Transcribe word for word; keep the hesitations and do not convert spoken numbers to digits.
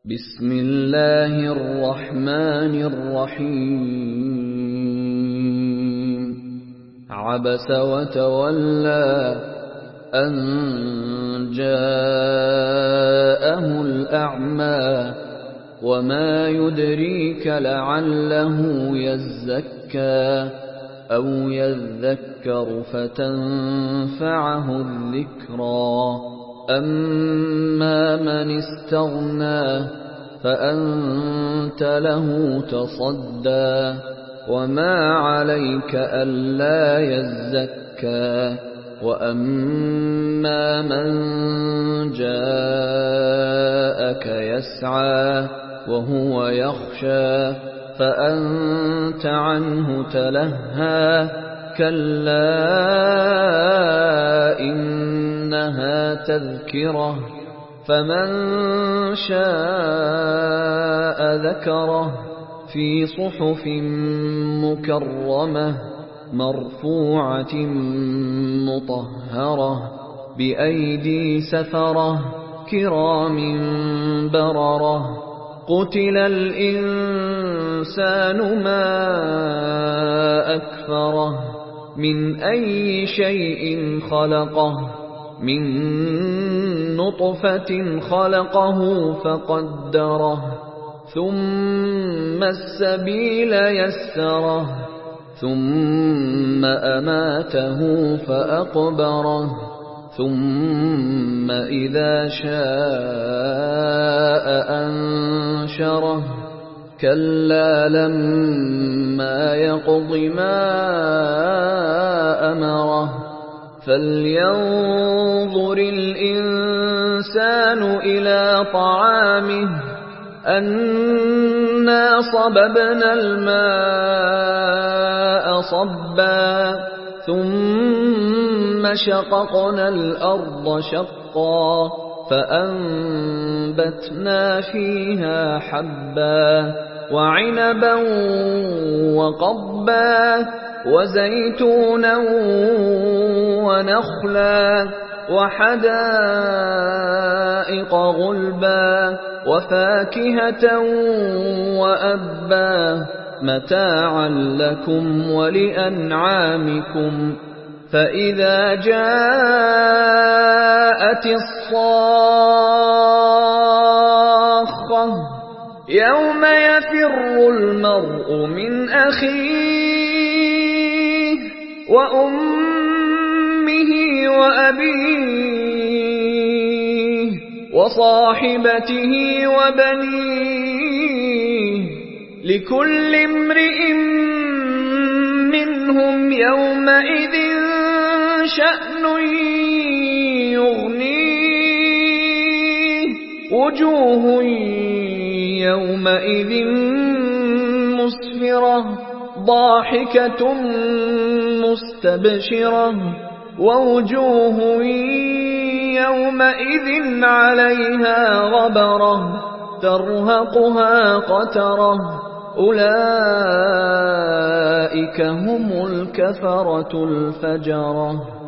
بسم الله الرحمن الرحيم عبس وتولى أن جاءه الأعمى وما يدريك لعله يزكى أو يذكر فتنفعه الذكرى أما من استغنى فأنت له تصدى وما عليك ألا يزكى وأما من جاءك يسعى وهو يخشى فأنت عنه تلهى كلا إنها تذكرة فمن شاء ذكره في صحف مكرمة مرفوعة مطهرة بأيدي سفرة كرام بررة قتل الإنسان ما أكفره من أي شيء خلقه من نطفة خلقه فقدره ثم السبيل يسره ثم أماته فأقبره ثم إذا شاء أنشره كلا لما يقض ما أمره فلينظر الإنسان إلى طعامه أنا صببنا الماء صبا ثم شققنا الأرض شقا فأنبتنا فيها حبا وعنبا وقضبا وزيتونا ونخلا وحدائق غلبا وفاكهة وأبا متاعا لكم ولأنعامكم فإذا جاءت الصاخة يوم يفر المرء من أخيه وأمه وأبيه وصاحبته وبنيه لكل امرئ منهم يومئذ شأن يغنيه وجوه يومئذ مسفرة ضاحكة مستبشرة ووجوه يومئذ عليها غبرة ترهقها قترة أولئك هم الكفرة الفجرة.